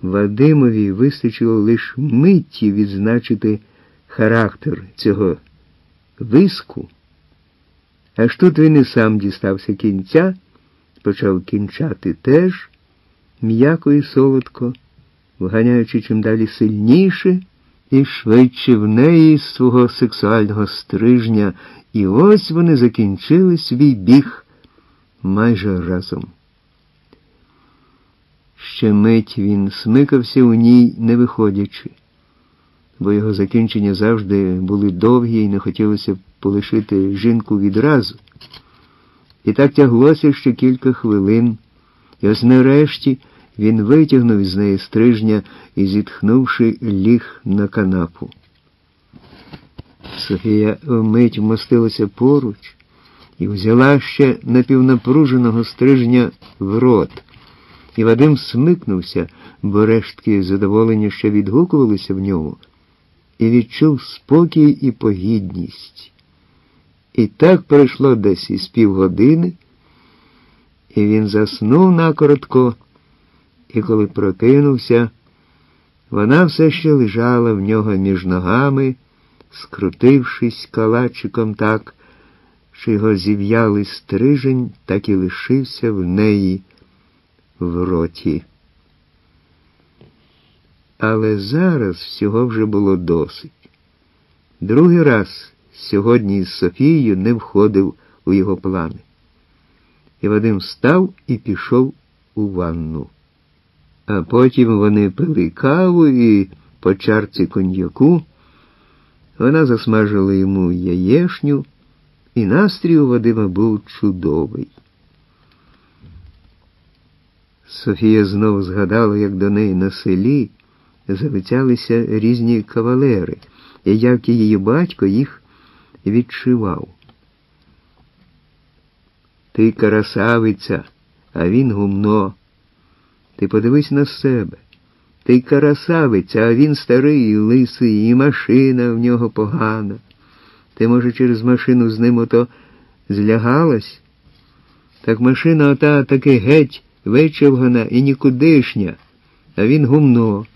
Вадимові вистачило лише миті відзначити характер цього виску. Аж тут він і сам дістався кінця, почав кінчати теж, м'яко і солодко, вганяючи чим далі сильніше і швидше в неї з свого сексуального стрижня, і ось вони закінчили свій біг майже разом. Ще мить він смикався у ній, не виходячи, бо його закінчення завжди були довгі і не хотілося полишити жінку відразу. І так тяглося ще кілька хвилин, і ось нарешті він витягнув із неї стрижня і, зітхнувши, ліг на канапу. Софія вмить вмостилася поруч і взяла ще напівнапруженого стрижня в рот. І Вадим смикнувся, бо рештки задоволення ще відгукувалися в ньому, і відчув спокій і погідність. І так пройшло десь із півгодини, і він заснув накоротко, і коли прокинувся, вона все ще лежала в нього між ногами, скрутившись калачиком так, що його зів'ялий стрижень так і лишився в неї в роті. Але зараз всього вже було досить. Другий раз сьогодні із Софією не входив у його плани. І Вадим встав і пішов у ванну. А потім вони пили каву і по чарці коньяку. Вона засмажила йому яєшню, і настрій у Вадима був чудовий. Софія знову згадала, як до неї на селі залицялися різні кавалери, і як її батько їх відшивав. Ти красавиця, а він гумно. Ти подивись на себе. Ти красавиця, а він старий і лисий, і машина в нього погана. Ти, може, через машину з ним ото злягалась? Так машина ота таки геть вичовгана і нікудишня, а він гумно.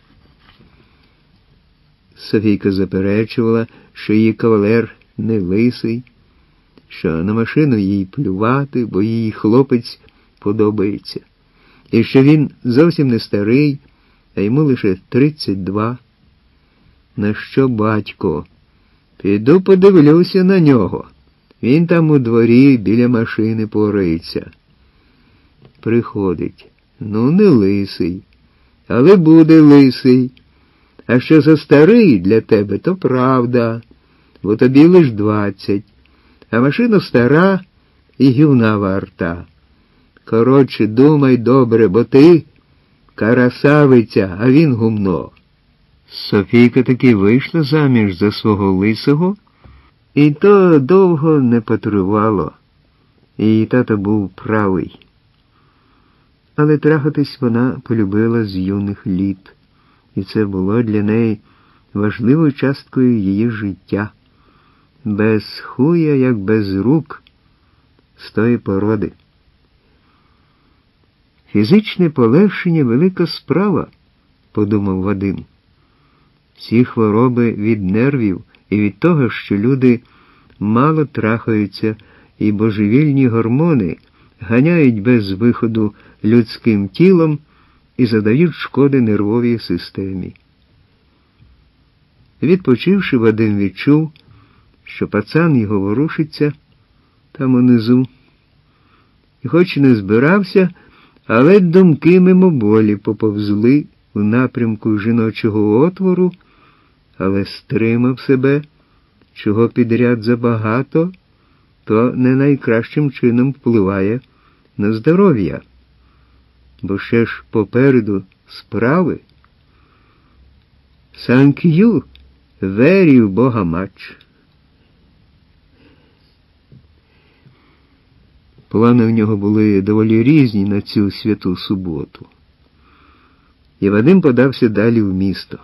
Софійка заперечувала, що її кавалер не лисий, що на машину їй плювати, бо їй хлопець подобається, і що він зовсім не старий, а йому лише 32. На що батько? Піду подивлюся на нього. Він там у дворі біля машини порається. Приходить. Ну, не лисий, але буде лисий. А що за старий для тебе, то правда, бо тобі лиш 20, а машина стара і гівна варта. Коротше, думай добре, бо ти красавиця, а він гумно. Софійка таки вийшла заміж за свого лисого, і то довго не потривало. Її тато був правий. Але трахатись вона полюбила з юних літ, і це було для неї важливою часткою її життя. Без хуя, як без рук, з тої породи. Фізичне полегшення – велика справа, подумав Вадим. Всі хвороби від нервів і від того, що люди мало трахаються, і божевільні гормони ганяють без виходу людським тілом і задають шкоди нервовій системі. Відпочивши, Вадим відчув, що пацан його ворушиться там унизу. І хоч не збирався, але думки мимоволі поповзли в напрямку жіночого отвору, але стримав себе, чого підряд забагато, то не найкращим чином впливає на здоров'я. Бо ще ж попереду справи. Thank you, very Бога much. Плани в нього були доволі різні на цю святу суботу. І Вадим подався далі в місто.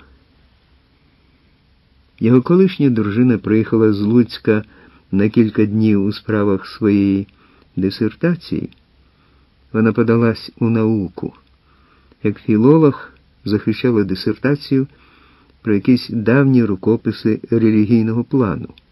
Його колишня дружина приїхала з Луцька на кілька днів у справах своєї дисертації. Вона подалась у науку. Як філолог захищала дисертацію про якісь давні рукописи релігійного плану.